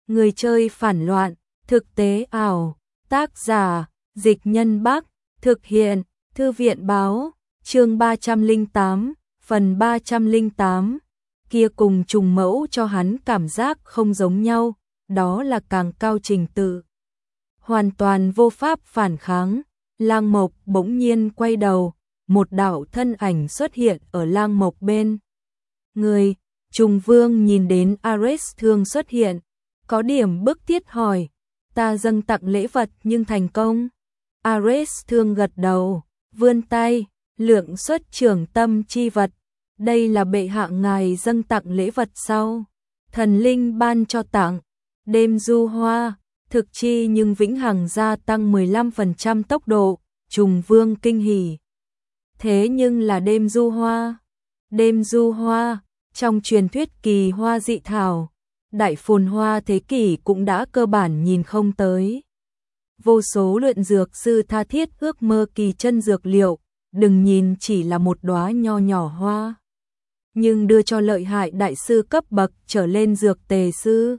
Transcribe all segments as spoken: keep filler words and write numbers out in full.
Người chơi phản loạn, thực tế ảo, tác giả, Dịch Nhân Bắc, thực hiện, Thư viện báo, chương ba trăm lẻ tám, phần ba trăm lẻ tám, kia cùng trùng mẫu cho hắn cảm giác không giống nhau, đó là càng cao trình tự. Hoàn toàn vô pháp phản kháng, Lang Mộc bỗng nhiên quay đầu, một đạo thân ảnh xuất hiện ở Lang Mộc bên người. Trùng Vương nhìn đến Ares Thương xuất hiện, có điểm bức thiết hỏi, ta dâng tặng lễ vật nhưng thành công. Ares Thương gật đầu, vươn tay, lượng xuất trưởng tâm chi vật, đây là bệ hạ ngài dâng tặng lễ vật sau. Thần linh ban cho tặng, đêm du hoa, thực chi nhưng vĩnh hằng gia tăng mười lăm phần trăm tốc độ, Trùng Vương kinh hỉ. Thế nhưng là đêm du hoa, đêm du hoa, trong truyền thuyết kỳ hoa dị thảo, đại phồn hoa thế kỷ cũng đã cơ bản nhìn không tới. Vô số luyện dược sư tha thiết ước mơ kỳ chân dược liệu, đừng nhìn chỉ là một đóa nho nhỏ hoa, nhưng đưa cho lợi hại đại sư cấp bậc trở lên dược tề sư.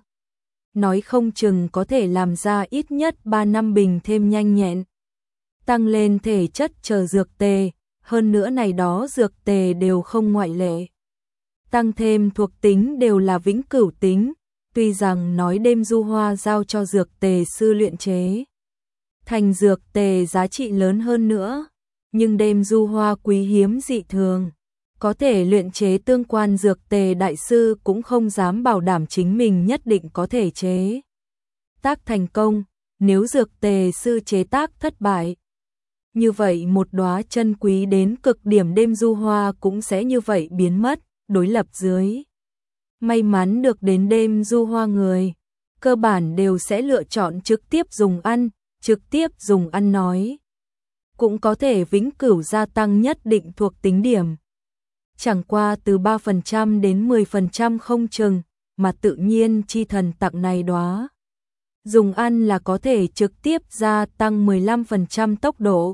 Nói không chừng có thể làm ra ít nhất ba năm bình thêm nhanh nhẹn, tăng lên thể chất chờ dược tề, hơn nữa này đó dược tề đều không ngoại lệ. Tăng thêm thuộc tính đều là vĩnh cửu tính, tuy rằng nói đêm du hoa giao cho dược tề sư luyện chế thành dược tề giá trị lớn hơn nữa, nhưng đêm du hoa quý hiếm dị thường, có thể luyện chế tương quan dược tề đại sư cũng không dám bảo đảm chính mình nhất định có thể chế tác thành công, nếu dược tề sư chế tác thất bại, như vậy một đóa chân quý đến cực điểm đêm du hoa cũng sẽ như vậy biến mất. Đối lập dưới, may mắn được đến đêm du hoa người, cơ bản đều sẽ lựa chọn trực tiếp dùng ăn, trực tiếp dùng ăn nói, cũng có thể vĩnh cửu gia tăng nhất định thuộc tính điểm. Chẳng qua từ ba phần trăm đến mười phần trăm không chừng, mà tự nhiên chi thần tặng này đóa. Dùng ăn là có thể trực tiếp gia tăng mười lăm phần trăm tốc độ.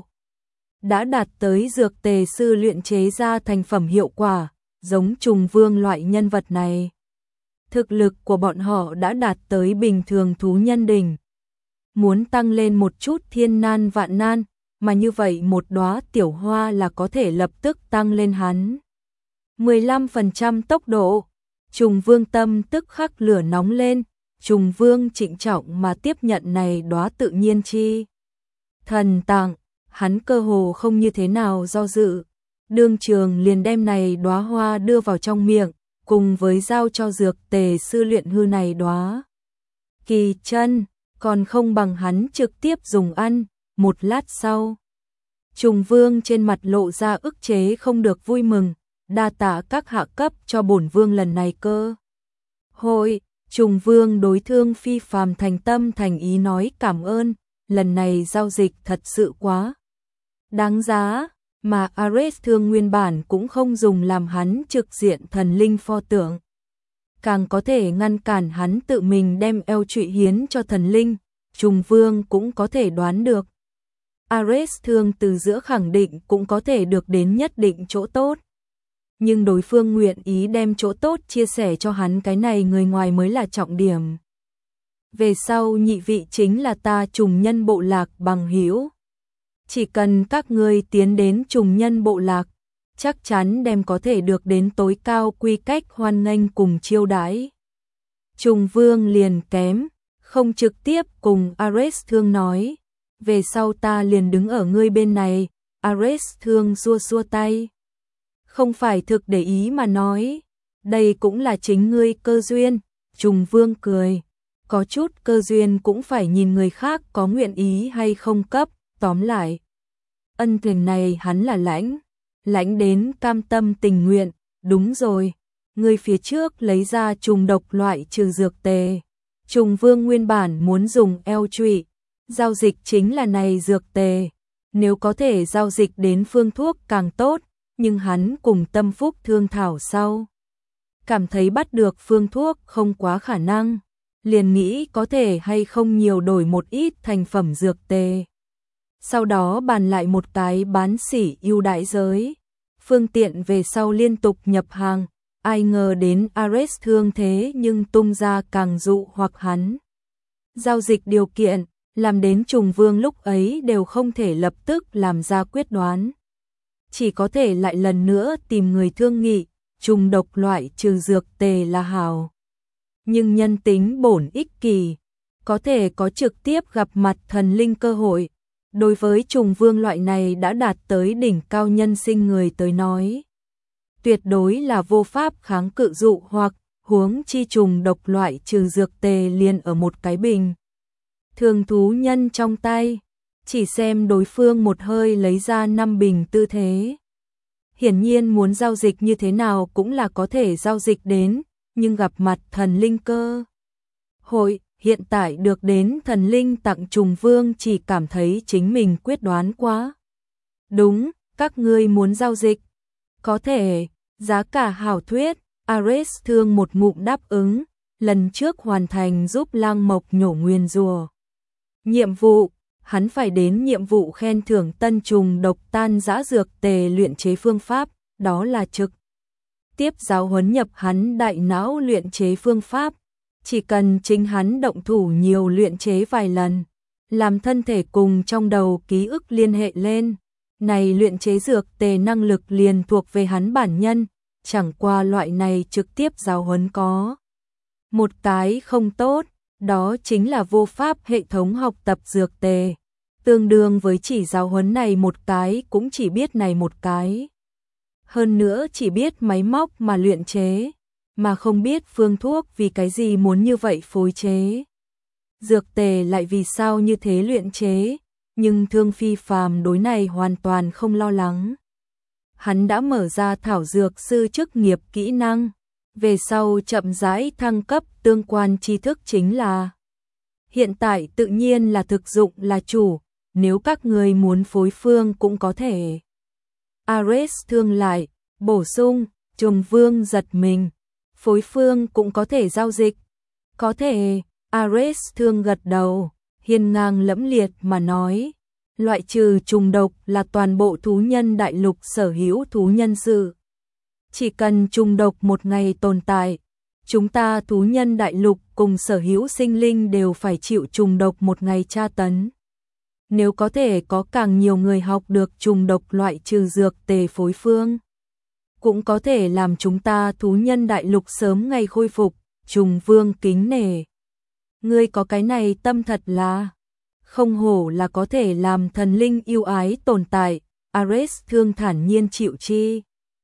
Đã đạt tới dược tề sư luyện chế ra thành phẩm hiệu quả. Giống Trùng Vương loại nhân vật này, thực lực của bọn họ đã đạt tới bình thường thú nhân đỉnh. Muốn tăng lên một chút thiên nan vạn nan, mà như vậy một đóa tiểu hoa là có thể lập tức tăng lên hắn mười lăm phần trăm tốc độ. Trùng Vương tâm tức khắc lửa nóng lên, Trùng Vương trịnh trọng mà tiếp nhận này đóa tự nhiên chi thần tặng, hắn cơ hồ không như thế nào do dự. Đương trường liền đem này đóa hoa đưa vào trong miệng, cùng với giao cho dược tề sư luyện hư này đóa kỳ chân, còn không bằng hắn trực tiếp dùng ăn. Một lát sau, Trùng Vương trên mặt lộ ra ức chế không được vui mừng, đa tạ các hạ cấp cho bổn vương lần này cơ hội. Trùng Vương đối Thương Phi phàm thành tâm thành ý nói cảm ơn, lần này giao dịch thật sự quá đáng giá. Mà Ares Thương nguyên bản cũng không dùng làm hắn trực diện thần linh pho tượng, càng có thể ngăn cản hắn tự mình đem eo trụy hiến cho thần linh. Trùng Vương cũng có thể đoán được, Ares Thương từ giữa khẳng định cũng có thể được đến nhất định chỗ tốt, nhưng đối phương nguyện ý đem chỗ tốt chia sẻ cho hắn, cái này người ngoài mới là trọng điểm. Về sau nhị vị chính là ta trùng nhân bộ lạc bằng hữu. Chỉ cần các ngươi tiến đến trùng nhân bộ lạc, chắc chắn đem có thể được đến tối cao quy cách hoan nghênh cùng chiêu đãi. Trùng Vương liền kém, không trực tiếp cùng Ares Thương nói, về sau ta liền đứng ở ngươi bên này. Ares Thương xua xua tay, không phải thực để ý mà nói, đây cũng là chính ngươi cơ duyên. Trùng Vương cười, có chút cơ duyên cũng phải nhìn người khác có nguyện ý hay không cấp. Tóm lại, ân tình này hắn là lãnh, lãnh đến cam tâm tình nguyện. Đúng rồi, người phía trước lấy ra trùng độc loại trừ dược tề. Trùng Vương nguyên bản muốn dùng eo trụy, giao dịch chính là này dược tề, nếu có thể giao dịch đến phương thuốc càng tốt, nhưng hắn cùng Tâm Phúc thương thảo sau, cảm thấy bắt được phương thuốc không quá khả năng, liền nghĩ có thể hay không nhiều đổi một ít thành phẩm dược tề. Sau đó bàn lại một cái bán sỉ ưu đãi giới, phương tiện về sau liên tục nhập hàng. Ai ngờ đến Ares Thương thế nhưng tung ra càng dụ hoặc hắn giao dịch điều kiện, làm đến Trùng Vương lúc ấy đều không thể lập tức làm ra quyết đoán. Chỉ có thể lại lần nữa tìm người thương nghị, trùng độc loại trừ dược tề là hảo. Nhưng nhân tính bổn ích kỷ, có thể có trực tiếp gặp mặt thần linh cơ hội. Đối với Trùng Vương loại này đã đạt tới đỉnh cao nhân sinh người tới nói, tuyệt đối là vô pháp kháng cự dụ hoặc, huống chi trùng độc loại trừ dược tề liền ở một cái bình thường thú nhân trong tay, chỉ xem đối phương một hơi lấy ra năm bình tư thế. Hiển nhiên muốn giao dịch như thế nào cũng là có thể giao dịch đến, nhưng gặp mặt thần linh cơ hội, hiện tại được đến thần linh tặng Trùng Vương chỉ cảm thấy chính mình quyết đoán quá. Đúng, các ngươi muốn giao dịch. Có thể, giá cả hảo thuyết, Ares thương một ngụm đáp ứng, lần trước hoàn thành giúp Lang Mộc nhổ nguyền rùa. Nhiệm vụ, hắn phải đến nhiệm vụ khen thưởng tân trùng độc tan dã dược tề luyện chế phương pháp, đó là trực tiếp giáo huấn nhập hắn đại não luyện chế phương pháp. Chỉ cần chính hắn động thủ nhiều luyện chế vài lần, làm thân thể cùng trong đầu ký ức liên hệ lên, này luyện chế dược tề năng lực liền thuộc về hắn bản nhân, chẳng qua loại này trực tiếp giáo huấn có một cái không tốt, đó chính là vô pháp hệ thống học tập dược tề, tương đương với chỉ giáo huấn này một cái cũng chỉ biết này một cái. Hơn nữa chỉ biết máy móc mà luyện chế, mà không biết phương thuốc vì cái gì muốn như vậy phối chế. Dược tề lại vì sao như thế luyện chế, nhưng Thương Phi Phàm đối này hoàn toàn không lo lắng. Hắn đã mở ra thảo dược sư chức nghiệp kỹ năng, về sau chậm rãi thăng cấp tương quan tri thức chính là. Hiện tại tự nhiên là thực dụng là chủ, nếu các người muốn phối phương cũng có thể. Ares thương lại, bổ sung, Trùng Vương giật mình. Phối phương cũng có thể giao dịch. Có thể, Ares thương gật đầu, hiên ngang lẫm liệt mà nói. Loại trừ trùng độc là toàn bộ thú nhân đại lục sở hữu thú nhân sự. Chỉ cần trùng độc một ngày tồn tại, chúng ta thú nhân đại lục cùng sở hữu sinh linh đều phải chịu trùng độc một ngày tra tấn. Nếu có thể có càng nhiều người học được trùng độc loại trừ dược tề phối phương, cũng có thể làm chúng ta thú nhân đại lục sớm ngày khôi phục. Trùng Vương kính nể. Ngươi có cái này tâm thật là không hổ là có thể làm thần linh yêu ái tồn tại. Ares thương thản nhiên chịu chi.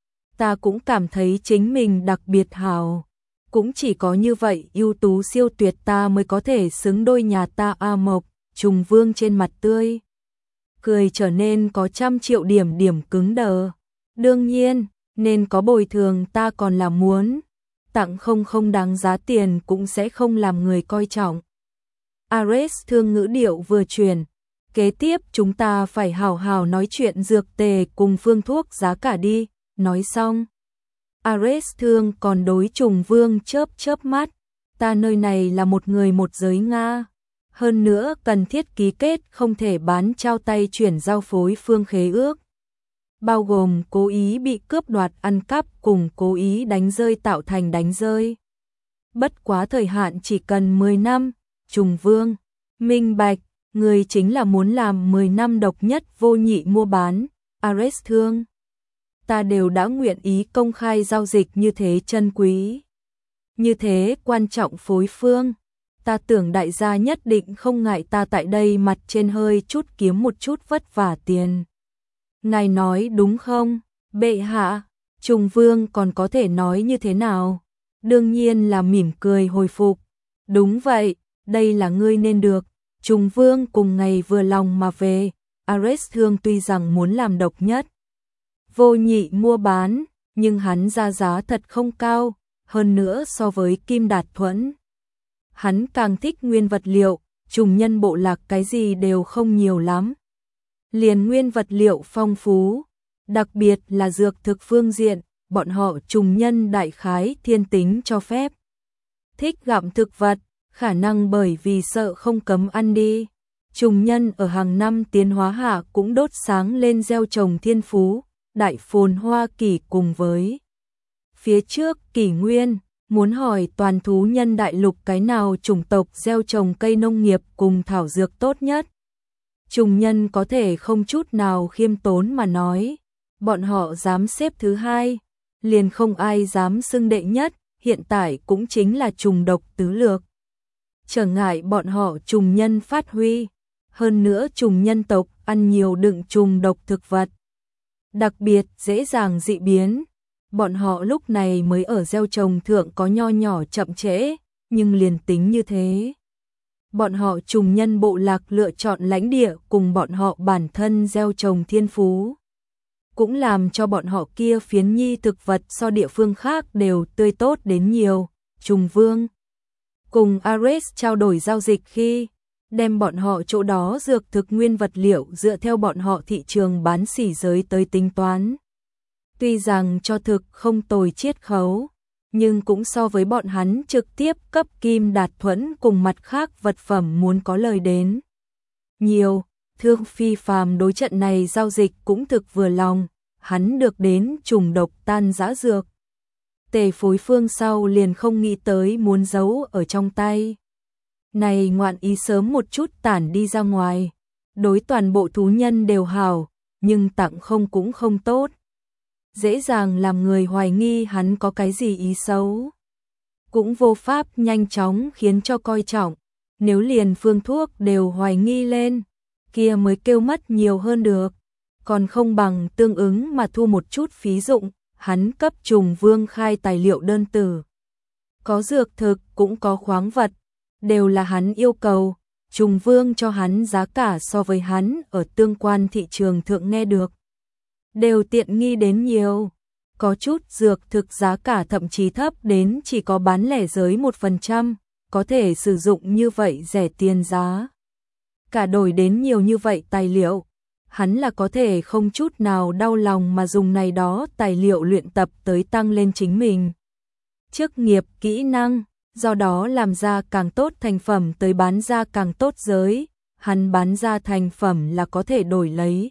Ta cũng cảm thấy chính mình đặc biệt hào. Cũng chỉ có như vậy ưu tú siêu tuyệt ta mới có thể xứng đôi nhà ta A Mộc. Trùng Vương trên mặt tươi cười trở nên có trăm triệu điểm điểm cứng đờ. Đương nhiên, nên có bồi thường ta còn là muốn. Tặng không không đáng giá tiền cũng sẽ không làm người coi trọng. Ares thương ngữ điệu vừa chuyển. Kế tiếp chúng ta phải hào hào nói chuyện dược tề cùng phương thuốc giá cả đi. Nói xong, Ares thương còn đối Trùng Vương chớp chớp mắt. Ta nơi này là một người một giới Nga. Hơn nữa cần thiết ký kết không thể bán trao tay chuyển giao phối phương khế ước. Bao gồm cố ý bị cướp đoạt ăn cắp cùng cố ý đánh rơi tạo thành đánh rơi. Bất quá thời hạn chỉ cần mười năm, Trùng Vương, minh bạch, người chính là muốn làm mười năm độc nhất vô nhị mua bán, Ares thương. Ta đều đã nguyện ý công khai giao dịch như thế chân quý. Như thế quan trọng phối phương, ta tưởng đại gia nhất định không ngại ta tại đây mặt trên hơi chút kiếm một chút vất vả tiền. Ngài nói đúng không, bệ hạ? Trùng Vương còn có thể nói như thế nào? Đương nhiên là mỉm cười hồi phục. Đúng vậy, đây là ngươi nên được. Trùng Vương cùng ngày vừa lòng mà về. Ares thương tuy rằng muốn làm độc nhất vô nhị mua bán, nhưng hắn ra giá thật không cao, hơn nữa so với Kim Đạt Thuẫn. Hắn càng thích nguyên vật liệu, trùng nhân bộ lạc cái gì đều không nhiều lắm. Liền nguyên vật liệu phong phú, đặc biệt là dược thực phương diện, bọn họ trùng nhân đại khái thiên tính cho phép. Thích gặm thực vật, khả năng bởi vì sợ không cấm ăn đi. Trùng nhân ở hàng năm tiến hóa hạ cũng đốt sáng lên gieo trồng thiên phú, đại phồn hoa kỷ cùng với phía trước kỷ nguyên, muốn hỏi toàn thú nhân đại lục cái nào chủng tộc gieo trồng cây nông nghiệp cùng thảo dược tốt nhất. Trùng nhân có thể không chút nào khiêm tốn mà nói, bọn họ dám xếp thứ hai, liền không ai dám xưng đệ nhất, hiện tại cũng chính là trùng độc tứ lược. Trở ngại bọn họ trùng nhân phát huy, hơn nữa trùng nhân tộc ăn nhiều đựng trùng độc thực vật. Đặc biệt dễ dàng dị biến, bọn họ lúc này mới ở gieo trồng thượng có nho nhỏ chậm trễ, nhưng liền tính như thế. Bọn họ trùng nhân bộ lạc lựa chọn lãnh địa cùng bọn họ bản thân gieo trồng thiên phú. Cũng làm cho bọn họ kia phiến nhi thực vật so địa phương khác đều tươi tốt đến nhiều. Trùng Vương cùng Ares trao đổi giao dịch khi đem bọn họ chỗ đó dược thực nguyên vật liệu dựa theo bọn họ thị trường bán sỉ giới tới tính toán. Tuy rằng cho thực không tồi chiết khấu, nhưng cũng so với bọn hắn trực tiếp cấp kim đạt thuẫn cùng mặt khác vật phẩm muốn có lời đến. Nhiều, Thương Phi Phàm đối trận này giao dịch cũng thực vừa lòng, hắn được đến trùng độc tan dã dược. Tề Phối Phương sau liền không nghĩ tới muốn giấu ở trong tay. Này ngoạn ý sớm một chút tản đi ra ngoài, đối toàn bộ thú nhân đều hảo, nhưng tặng không cũng không tốt. Dễ dàng làm người hoài nghi hắn có cái gì ý xấu. Cũng vô pháp nhanh chóng khiến cho coi trọng, nếu liền phương thuốc đều hoài nghi lên, kia mới kêu mất nhiều hơn được. Còn không bằng tương ứng mà thu một chút phí dụng, hắn cấp Trùng Vương khai tài liệu đơn tử. Có dược thực cũng có khoáng vật, đều là hắn yêu cầu, Trùng Vương cho hắn giá cả so với hắn ở tương quan thị trường thượng nghe được. Đều tiện nghi đến nhiều, có chút dược thực giá cả thậm chí thấp đến chỉ có bán lẻ giới một phần trăm, có thể sử dụng như vậy rẻ tiền giá. Cả đổi đến nhiều như vậy tài liệu, hắn là có thể không chút nào đau lòng mà dùng này đó tài liệu luyện tập tới tăng lên chính mình. Chức nghiệp kỹ năng, do đó làm ra càng tốt thành phẩm tới bán ra càng tốt giới, hắn bán ra thành phẩm là có thể đổi lấy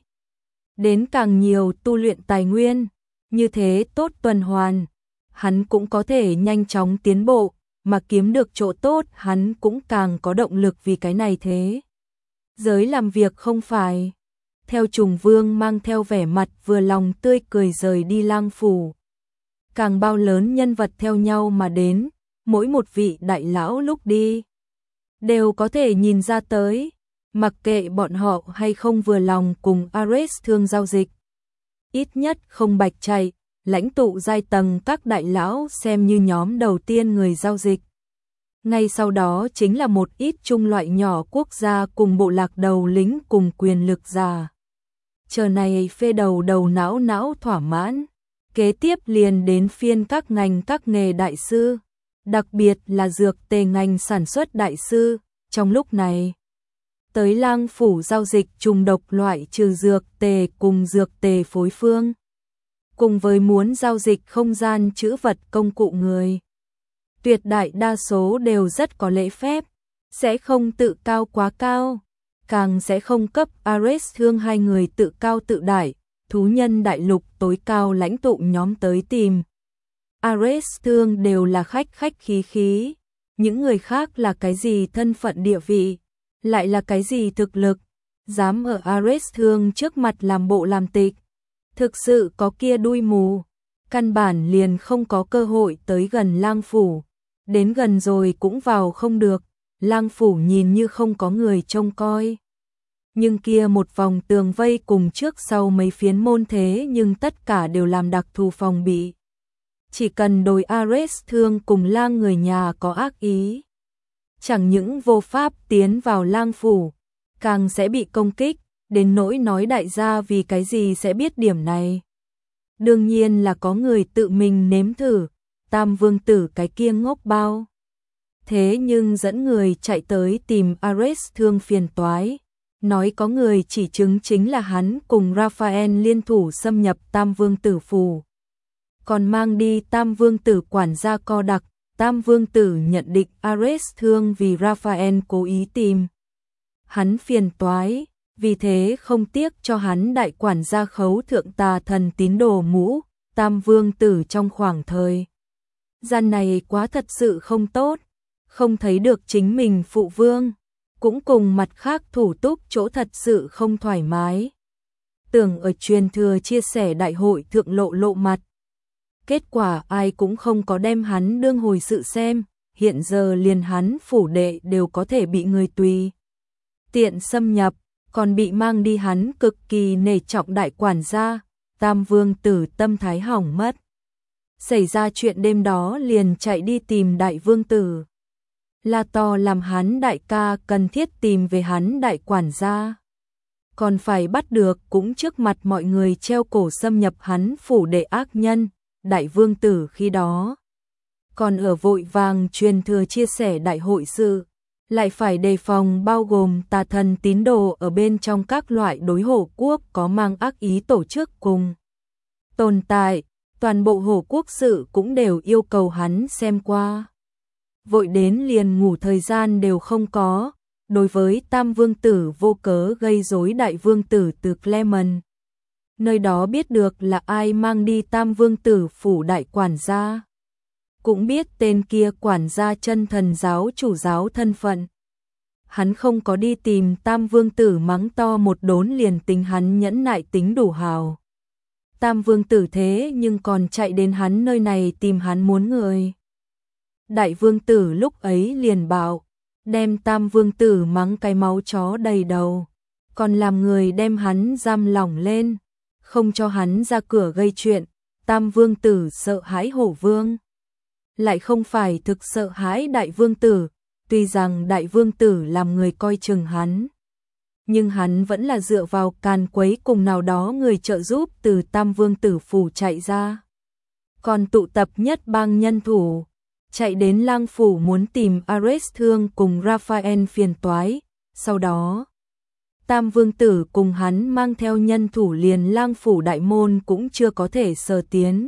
đến càng nhiều tu luyện tài nguyên, như thế tốt tuần hoàn, hắn cũng có thể nhanh chóng tiến bộ, mà kiếm được chỗ tốt hắn cũng càng có động lực vì cái này thế. Giới làm việc không phải. Theo Trùng Vương mang theo vẻ mặt vừa lòng tươi cười rời đi lang phủ. Càng bao lớn nhân vật theo nhau mà đến, mỗi một vị đại lão lúc đi đều có thể nhìn ra tới, mặc kệ bọn họ hay không vừa lòng cùng Ares thương giao dịch. Ít nhất không bạch chạy, lãnh tụ giai tầng các đại lão xem như nhóm đầu tiên người giao dịch. Ngay sau đó chính là một ít trung loại nhỏ quốc gia cùng bộ lạc đầu lính cùng quyền lực già. Chờ này phê đầu đầu não não thỏa mãn, kế tiếp liền đến phiên các ngành các nghề đại sư, đặc biệt là dược tề ngành sản xuất đại sư. Trong lúc này, tới lang phủ giao dịch trùng độc loại trừ dược tề cùng dược tề phối phương, cùng với muốn giao dịch không gian trữ vật công cụ người. Tuyệt đại đa số đều rất có lễ phép, sẽ không tự cao quá cao, càng sẽ không cấp Ares thương hai người tự cao tự đại, thú nhân đại lục tối cao lãnh tụ nhóm tới tìm. Ares thương đều là khách khách khí khí, những người khác là cái gì thân phận địa vị, lại là cái gì thực lực, dám ở Ares thương trước mặt làm bộ làm tịch, thực sự có kia đuôi mù, căn bản liền không có cơ hội tới gần lang phủ, đến gần rồi cũng vào không được, lang phủ nhìn như không có người trông coi. Nhưng kia một vòng tường vây cùng trước sau mấy phiến môn thế nhưng tất cả đều làm đặc thù phòng bị. Chỉ cần đối Ares thương cùng lang người nhà có ác ý, chẳng những vô pháp tiến vào lang phủ, càng sẽ bị công kích, đến nỗi nói đại gia vì cái gì sẽ biết điểm này. Đương nhiên là có người tự mình nếm thử, Tam Vương Tử cái kia ngốc bao. Thế nhưng dẫn người chạy tới tìm Ares thương phiền toái, nói có người chỉ chứng chính là hắn cùng Raphael liên thủ xâm nhập Tam Vương Tử phủ. Còn mang đi Tam Vương Tử quản gia co đặc, Tam Vương Tử nhận định Ares thương vì Raphael cố ý tìm hắn phiền toái, vì thế không tiếc cho hắn đại quản gia khấu thượng tà thần tín đồ mũ. Tam Vương Tử trong khoảng thời Gian này quá thật sự không tốt, không thấy được chính mình phụ vương, cũng cùng mặt khác thủ túc chỗ thật sự không thoải mái. Tưởng ở truyền thừa chia sẻ đại hội thượng lộ lộ mặt. Kết quả ai cũng không có đem hắn đương hồi sự xem, hiện giờ liền hắn phủ đệ đều có thể bị người tùy tiện xâm nhập, còn bị mang đi hắn cực kỳ nể trọng đại quản gia, Tam Vương Tử tâm thái hỏng mất. Xảy ra chuyện đêm đó liền chạy đi tìm Đại Vương Tử. La to làm hắn đại ca cần thiết tìm về hắn đại quản gia. Còn phải bắt được cũng trước mặt mọi người treo cổ xâm nhập hắn phủ đệ ác nhân, Đại Vương Tử khi đó. Còn ở vội vàng truyền thừa chia sẻ đại hội sự, lại phải đề phòng bao gồm tà thần tín đồ ở bên trong các loại đối hổ quốc có mang ác ý tổ chức cùng tồn tại, toàn bộ hổ quốc sự cũng đều yêu cầu hắn xem qua. Vội đến liền ngủ thời gian đều không có, đối với Tam Vương Tử vô cớ gây rối Đại Vương Tử từ Clement. Nơi đó biết được là ai mang đi Tam Vương Tử phủ đại quản gia. Cũng biết tên kia quản gia chân thần giáo chủ giáo thân phận. Hắn không có đi tìm Tam Vương Tử mắng to một đốn liền tính hắn nhẫn nại tính đủ hào. Tam Vương Tử thế nhưng còn chạy đến hắn nơi này tìm hắn muốn người. Đại Vương Tử lúc ấy liền bảo, đem Tam Vương Tử mắng cái máu chó đầy đầu, còn làm người đem hắn giam lỏng lên, không cho hắn ra cửa gây chuyện. Tam Vương Tử sợ hãi hổ vương, lại không phải thực sợ hãi Đại Vương Tử, tuy rằng Đại Vương Tử làm người coi chừng hắn, nhưng hắn vẫn là dựa vào càn quấy cùng nào đó người trợ giúp từ Tam Vương Tử phủ chạy ra. Còn tụ tập nhất bang nhân thủ, chạy đến lang phủ muốn tìm Ares Thương cùng Raphael phiền toái, sau đó Tam Vương Tử cùng hắn mang theo nhân thủ liền lang phủ đại môn cũng chưa có thể sờ tiến.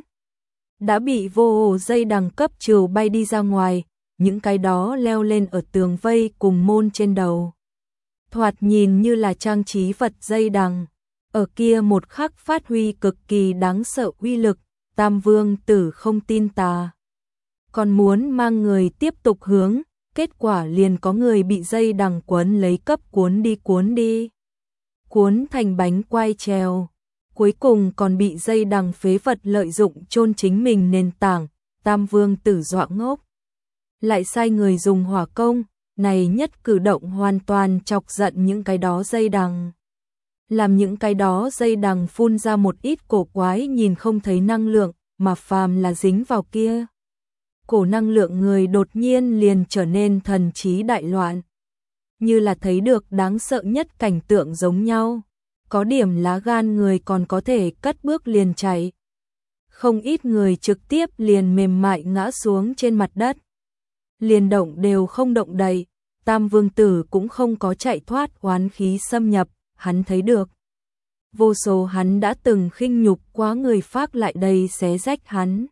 Đã bị vô dây đằng cấp trừ bay đi ra ngoài, những cái đó leo lên ở tường vây cùng môn trên đầu. Thoạt nhìn như là trang trí vật dây đằng, ở kia một khắc phát huy cực kỳ đáng sợ uy lực, Tam Vương Tử không tin tà. Còn muốn mang người tiếp tục hướng, kết quả liền có người bị dây đằng quấn lấy cấp cuốn đi cuốn đi. Cuốn thành bánh quai treo, cuối cùng còn bị dây đằng phế vật lợi dụng chôn chính mình nền tảng, Tam Vương Tử dọa ngốc. Lại sai người dùng hỏa công, này nhất cử động hoàn toàn chọc giận những cái đó dây đằng. Làm những cái đó dây đằng phun ra một ít cổ quái nhìn không thấy năng lượng, mà phàm là dính vào kia. Cổ năng lượng người đột nhiên liền trở nên thần trí đại loạn. Như là thấy được đáng sợ nhất cảnh tượng giống nhau. Có điểm lá gan người còn có thể cất bước liền chạy. Không ít người trực tiếp liền mềm mại ngã xuống trên mặt đất. Liền động đều không động đậy, Tam Vương Tử cũng không có chạy thoát oán khí xâm nhập, hắn thấy được. Vô số hắn đã từng khinh nhục quá người phác lại đây xé rách hắn.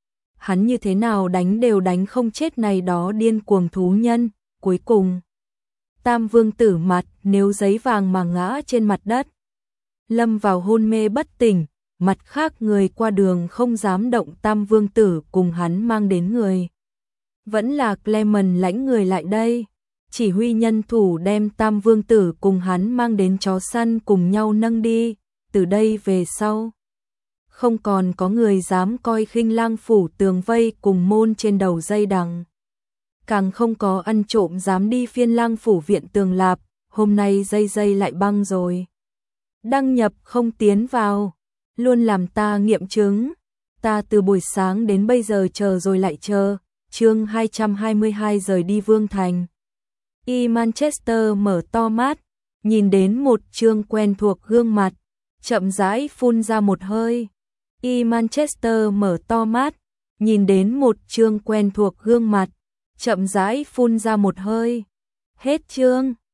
Hắn như thế nào đánh đều đánh không chết này đó điên cuồng thú nhân, cuối cùng. Tam Vương Tử mặt nếu giấy vàng mà ngã trên mặt đất. Lâm vào hôn mê bất tỉnh, mặt khác người qua đường không dám động Tam Vương Tử cùng hắn mang đến người. Vẫn là Clement lãnh người lại đây, chỉ huy nhân thủ đem Tam Vương Tử cùng hắn mang đến chó săn cùng nhau nâng đi, từ đây về sau. Không còn có người dám coi khinh lang phủ tường vây cùng môn trên đầu dây đằng. Càng không có ăn trộm dám đi phiên lang phủ viện tường lạp, hôm nay dây dây lại băng rồi. Đăng nhập không tiến vào, luôn làm ta nghiệm chứng, ta từ buổi sáng đến bây giờ chờ rồi lại chờ. Chương hai trăm hai mươi hai rời đi Vương Thành. Y Manchester mở to mắt, nhìn đến một trương quen thuộc gương mặt, chậm rãi phun ra một hơi. Y Manchester mở to mắt, nhìn đến một trương quen thuộc gương mặt, chậm rãi phun ra một hơi. Hết chương.